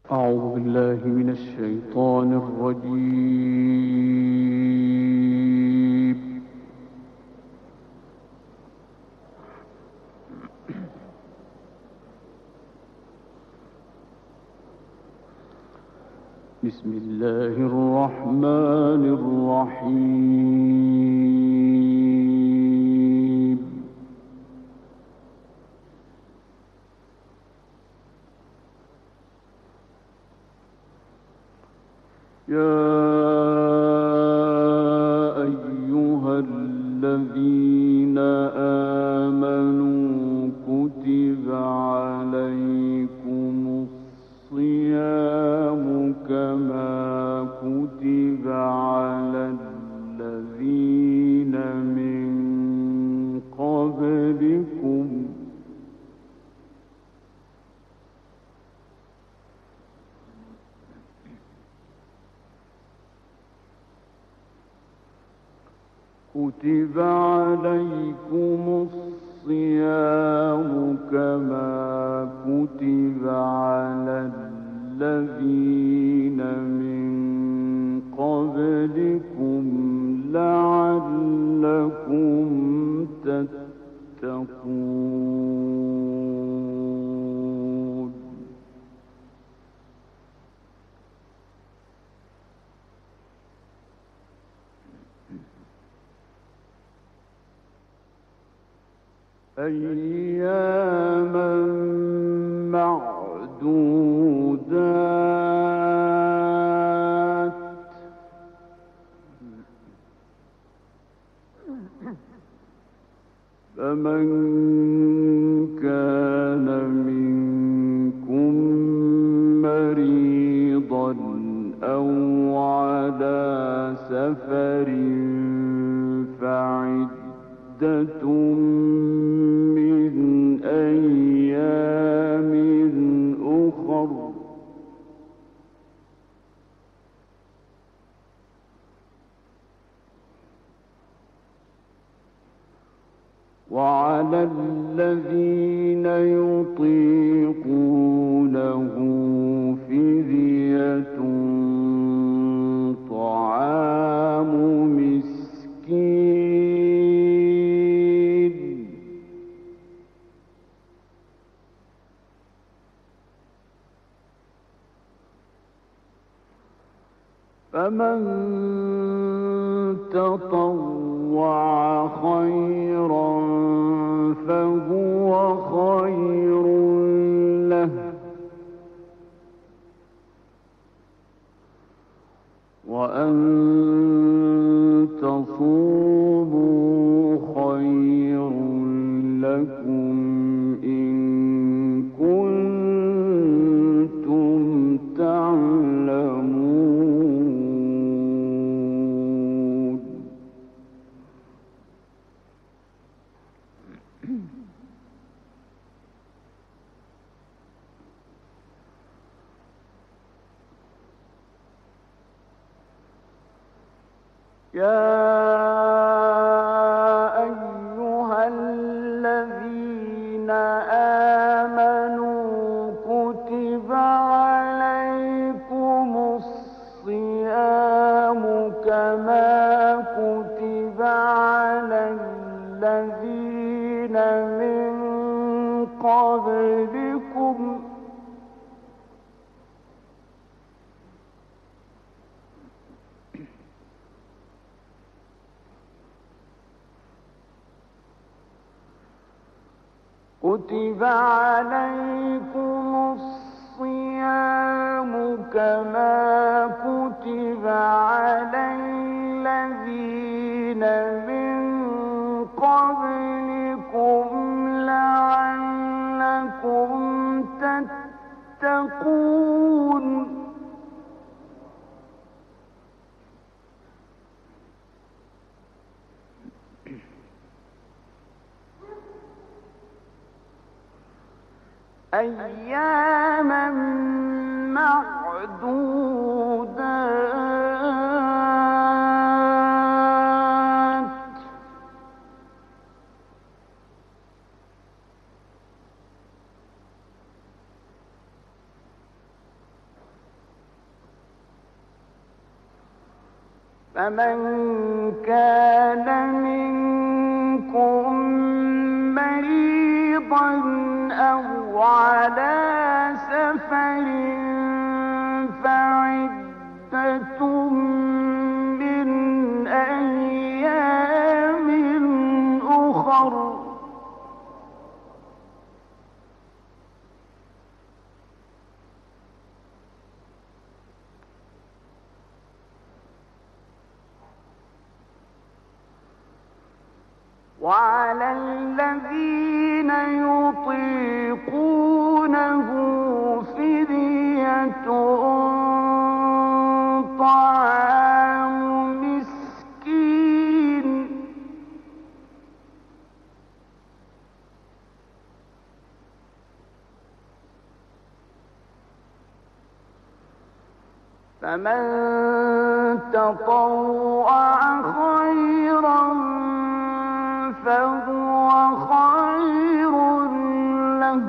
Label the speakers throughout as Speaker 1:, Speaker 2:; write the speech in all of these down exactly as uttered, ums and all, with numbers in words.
Speaker 1: أعوذ بالله من الشيطان الرجيم. بسم الله الرحمن الرحيم. يا أيها الذين آمنوا كتب عليكم الصيام كما كتب على الذين من قبلكم كتب عليكم الصيام كما كتب على الذين من قبلكم لعلكم تتقون. أياما معدودات فمن كان منكم مريضا أو على سفر فعدة من أيام أخر وعلى الذين يطيقونه فدية طعام مسكين فمن تطوع خيرا فهو خير له وأن تصوموا خير لكم إن كنتم تعلمون. يا أيها الذين آمنوا كتب عليكم الصيام كما كتب على الذين من قبلكم كتب عليكم الصيام كما كتب على الذين من قبلكم لعلكم تتقون. أياما معدودات فمن كان منكم مريضا أو على سفر فعدة من أيام أخر وعلى الذين يطيقونه فدية طعام مسكين فمن تطوع خيرا فهو خير له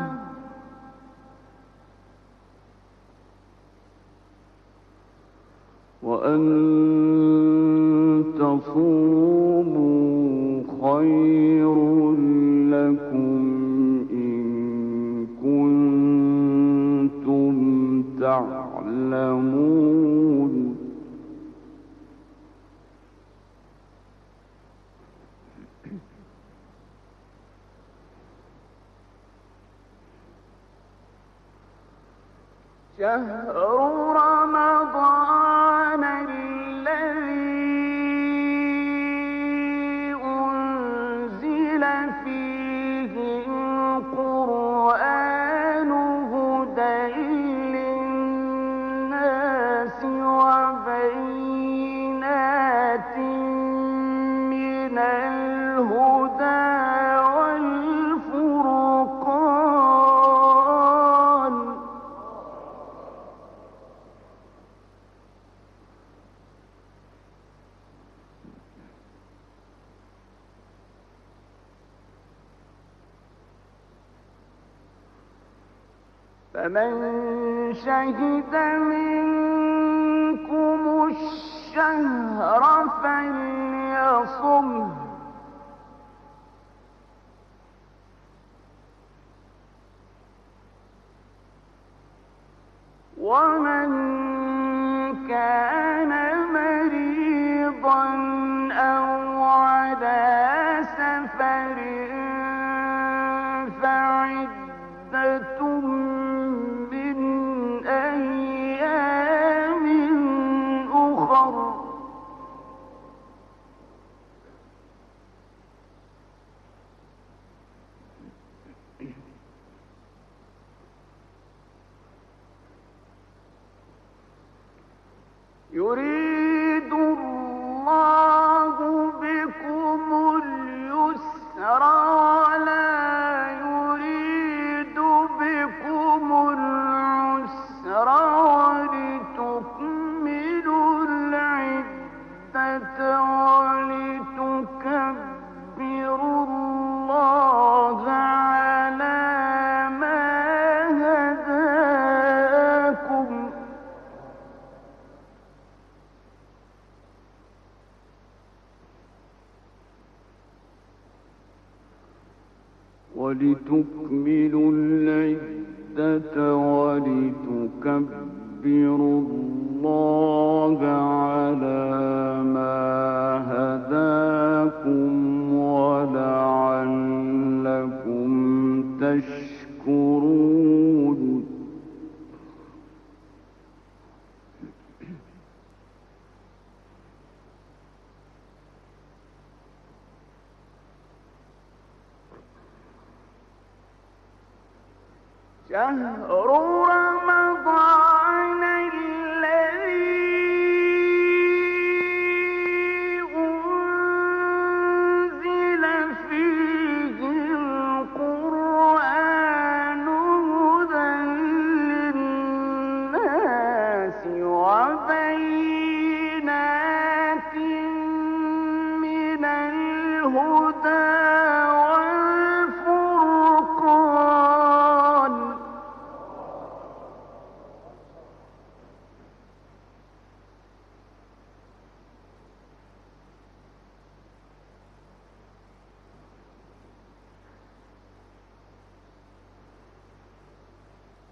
Speaker 1: وأن تصوموا خير لكم إن كنتم تعلمون شهر رمضان الذي أنزل فيه القرآن هدى للناس وبينات من الهدى فمن شهد منكم الشهر فليصمه ومن كان مريضا أو على سفر فعدة يريد الله بكم اليسر ولا يريد بكم العسر ولتكملوا العدة ولتكبروا الله على ما هداكم ولتكملوا العدة ولتكبروا الله على ما هداكم ولعلكم تشكرون شهر رمضان الذي أنزل فيه القرآن هدى للناس وبينات من الهدى والفرقان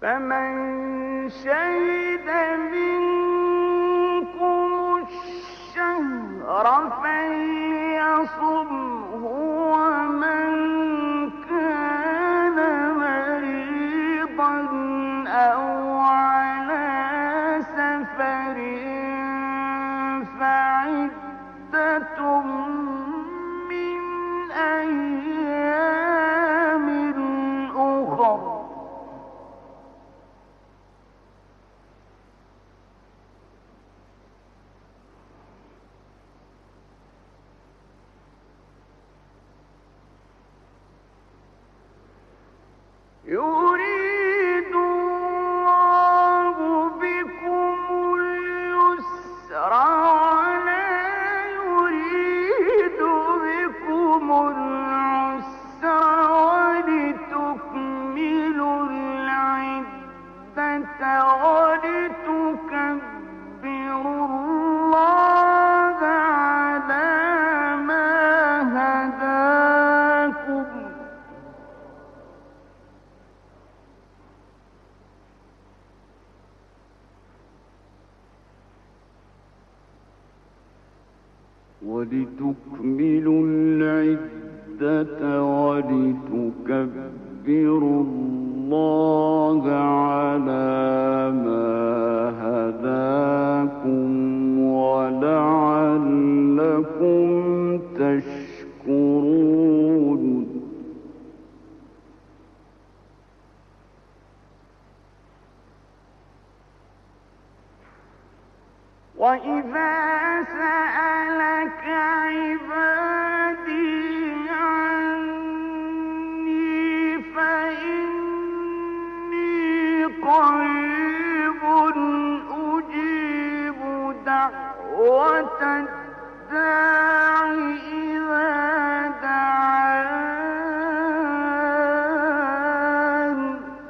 Speaker 1: فمن شهد منكم الشهر فليصمه ومن كان مريضا أو على سفر فعدة من أيام أخر. يريد الله بكم اليسر ولا يريد بكم العسر ولتكملوا العدة ولتكبروا الله على ما هداكم ولتكملوا العدة ولتكبروا الله على ما هداكم ولعلكم تشكرون. وإذا سألك عبادي عني فإني قريب أجيب دعوة الداع إذا دعان.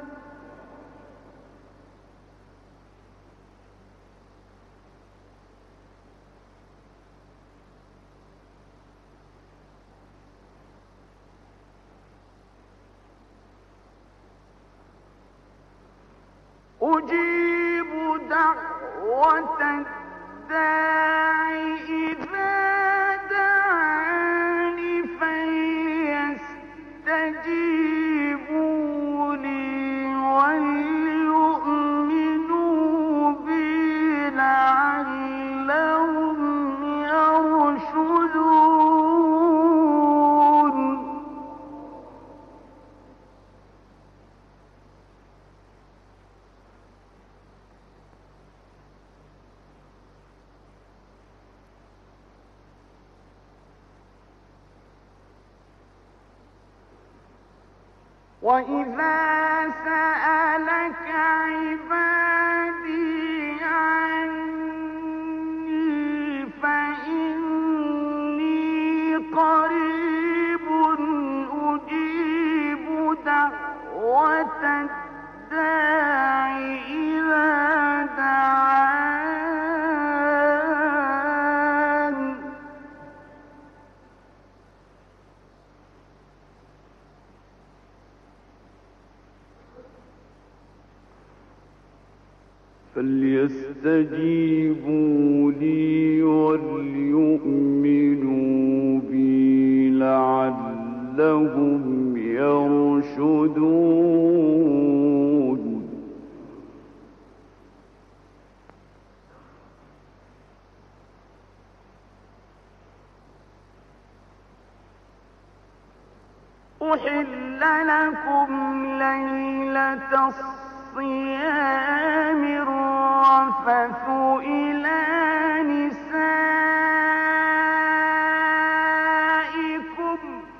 Speaker 1: أجيب دعوة الداع إذا دعان فليستجيبوا لي وليؤمنوا بي لعلهم يرشدون. وإذا سألك عبادي عني فإني قريب أجيب دعوة الداع إذا دعان. فليستجيبوا لي وليؤمنوا بي لعلهم يرشدون. أحل لكم ليلة الصيام الرفث إلى نسائكم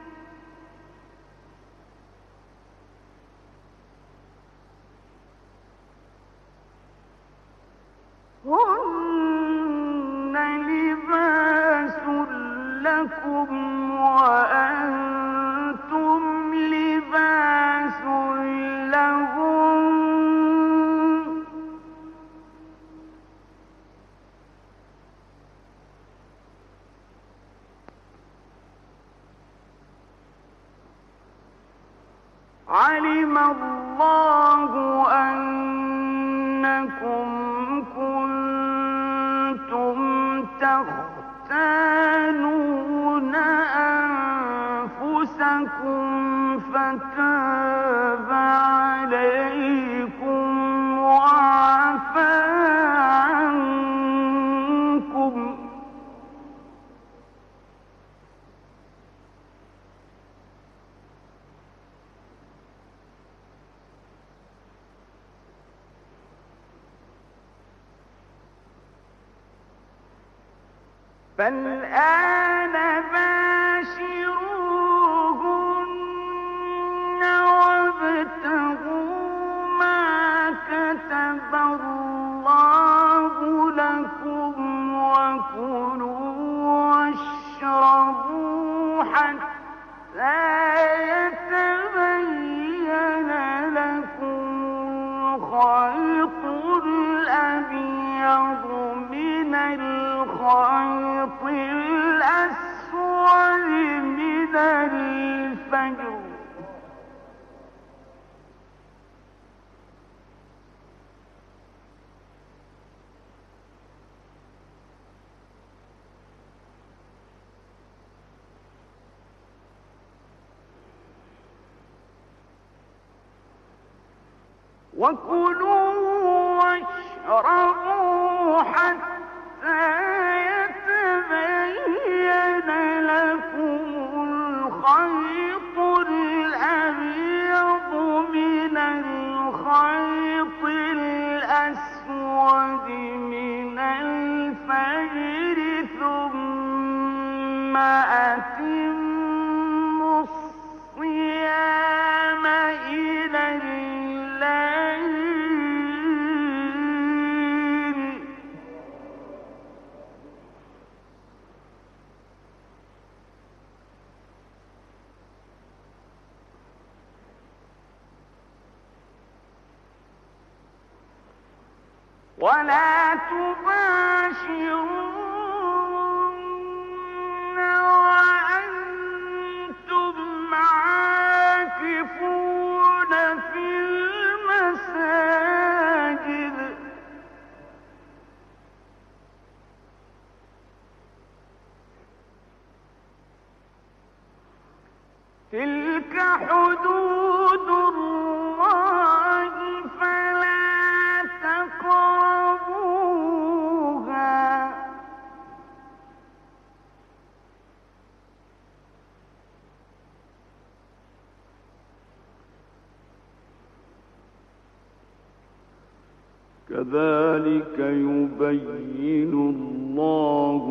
Speaker 1: هن لباس لكم وأنتم لباس لهم علم الله أن فالآن باشروهن وابتغوا ما كتب الله لكم وكلوا واشربوا حتى يتبين لكم الخيط الأبيض من الخيط الأسود من الفجر وكلوا واشربوا حتى يتبين لكم الخيط الأبيض من الخيط الأسود من الفجر ثم أتموا الصيام إلى ولا تباشرون وأنتم عاكفون في المساجد تلك حدود الله فلا تقربوها كذلك يبين الله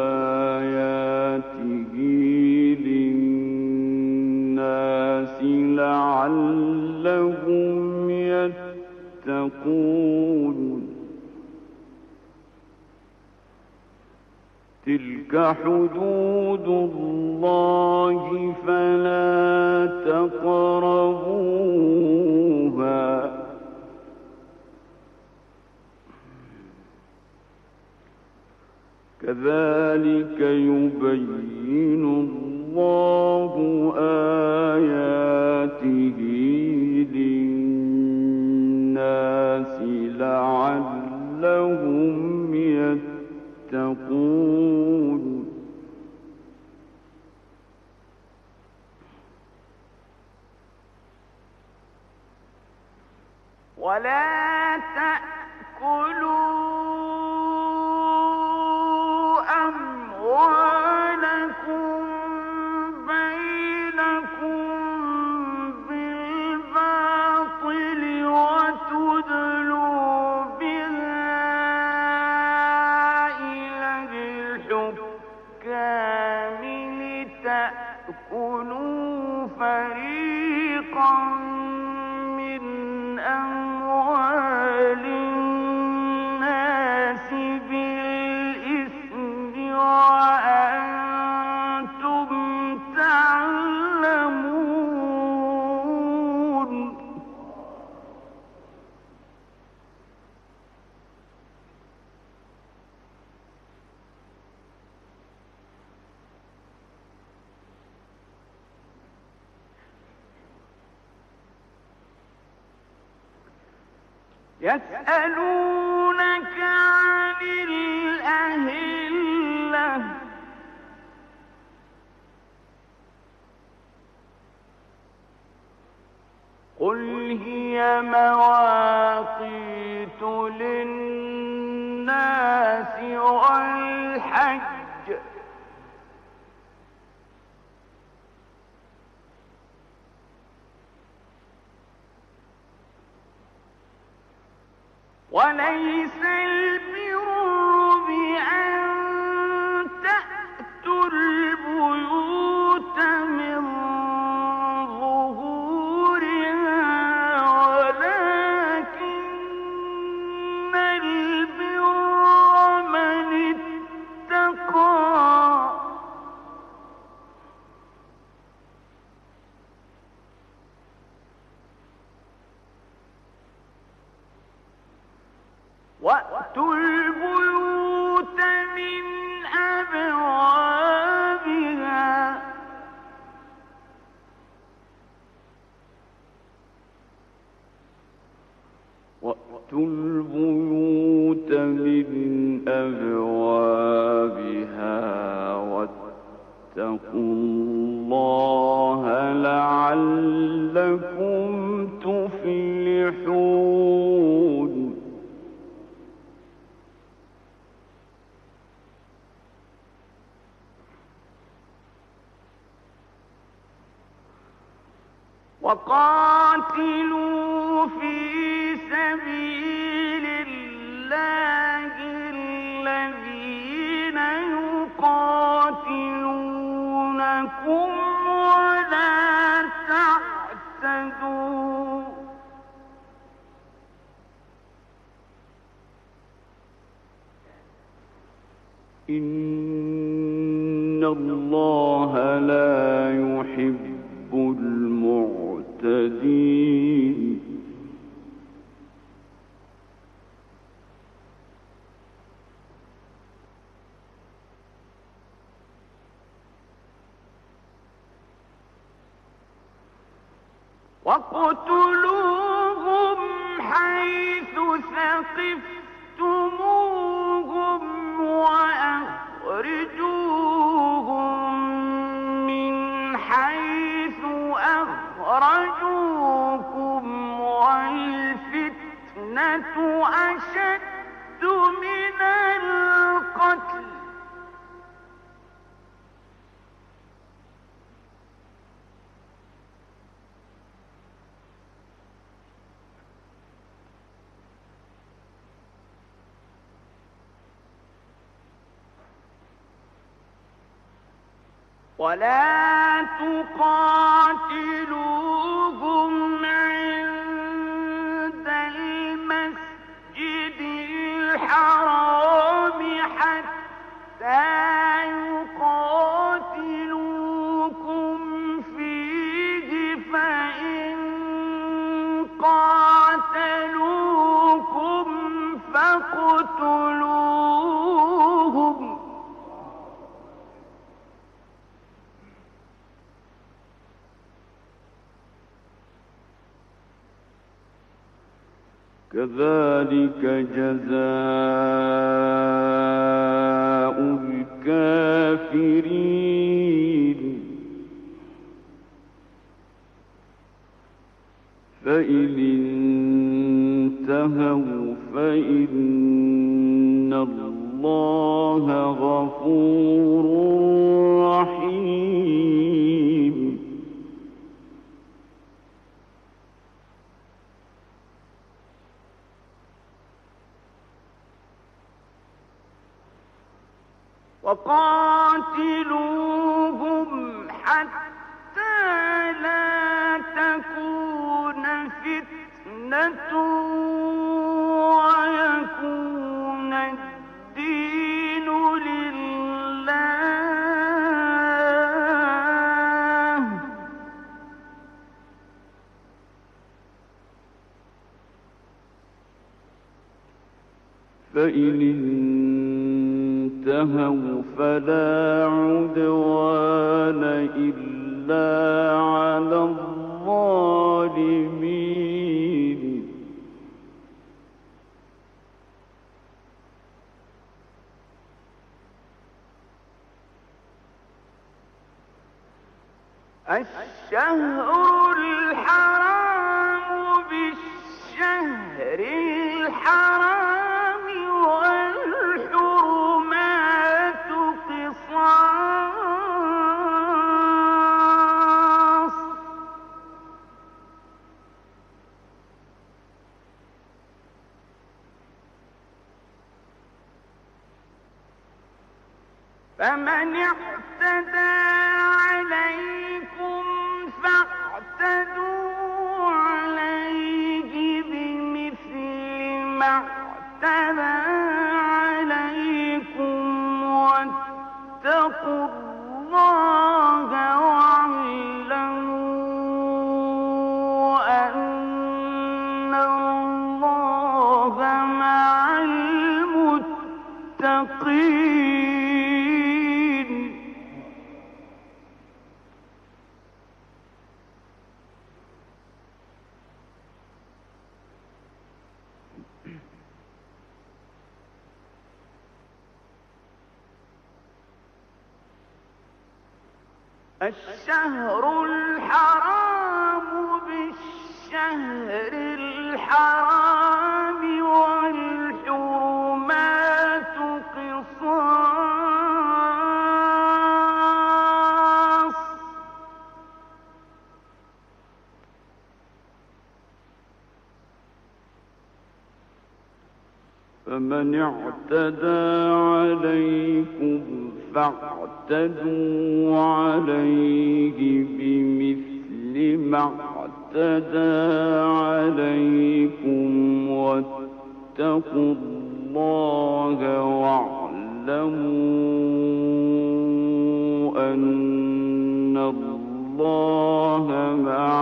Speaker 1: آياته للناس لعلهم يتقون تلك حدود الله فلا تقربوها كذلك يبين الله آياته للناس لعلهم يتقون ولا تأكلوا أموالكم بينكم بالباطل وتدلوا بها إلى الحكام لتأكلوا فريقا من أموال الناس بالإثم وأنتم تعلمون يسألونك عن الأهلة قل هي مواقيت للناس والحج وليس البر بأن تأتوا وَأْتُوا الْبُيُوتَ مِنْ أَبْوَابِهَا وَأْتُوا الْبُيُوتَ مِنْ أَبْوَابِهَا وَاتَّقُوا اللَّهَ لَعَلَّكُمْ تُفْلِحُونَ. وَقَاتِلُوا فِي سَبِيلِ اللَّهِ الَّذِينَ يُقَاتِلُونَكُمْ وَلَا تَعْتَدُوا ۚ إِنَّ اللَّهَ لَا يُحِبُّ المعتدين. وَاقْتُلُوهُمْ حَيْثُ ثَقِفْتُمُوهُمْ وَأَخْرِجُوهُمْ مِنْ حَيْثُ أَخْرَجُوكُمْ وَالْفِتْنَةُ أَشَدُّ مِنَ الْقَتْلِ ۚ وَلَا تُقَاتِلُوهُمْ عِندَ الْمَسْجِدِ الْحَرَامِ حَتَّىٰ يُقَاتِلُوكُمْ فِيهِ ۖ فَإِن قَاتَلُوكُمْ فَاقْتُلُوهُمْ ۗ كَذَٰلِكَ جَزَاءُ الْكَافِرِينَ. فَإِنِ انتَهَوْا فَإِنَّ اللَّهَ غَفُورٌ رَّحِيمٌ. وَقَاتِلُوهُمْ حَتَّىٰ لَا تَكُونَ فِتْنَةٌ وَيَكُونَ الدِّينُ لِلَّهِ ۖ فَإِنِ انتهوا فلا عدوان إلا على الظالمين. الشهر الحرام بالشهر الحرام والحرمات قصاص، فمن اعتدى عليكم فاعتدوا عليه بمثل ما اعتدى عليكم، واتقوا الله واعلموا أن الله مع الشهر الحرام بالشهر الحرام والحرمات قصاص فمن اعتدى عليكم فاعتدوا عليه بمثل ما اعتدى عليكم واتقوا الله واعلموا أن الله مع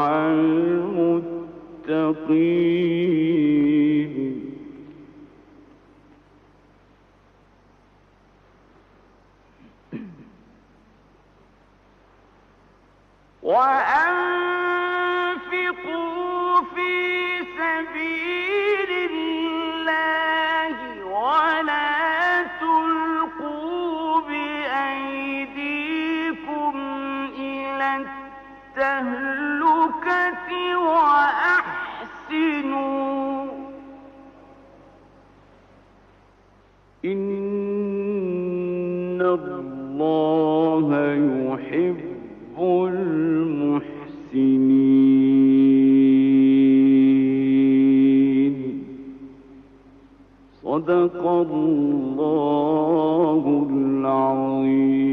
Speaker 1: المتقين. وأنفقوا في سبيل الله ولا تلقوا بأيديكم إلى التهلكة وأحسنوا إن الله يحب المحسنين. صدق الله العظيم.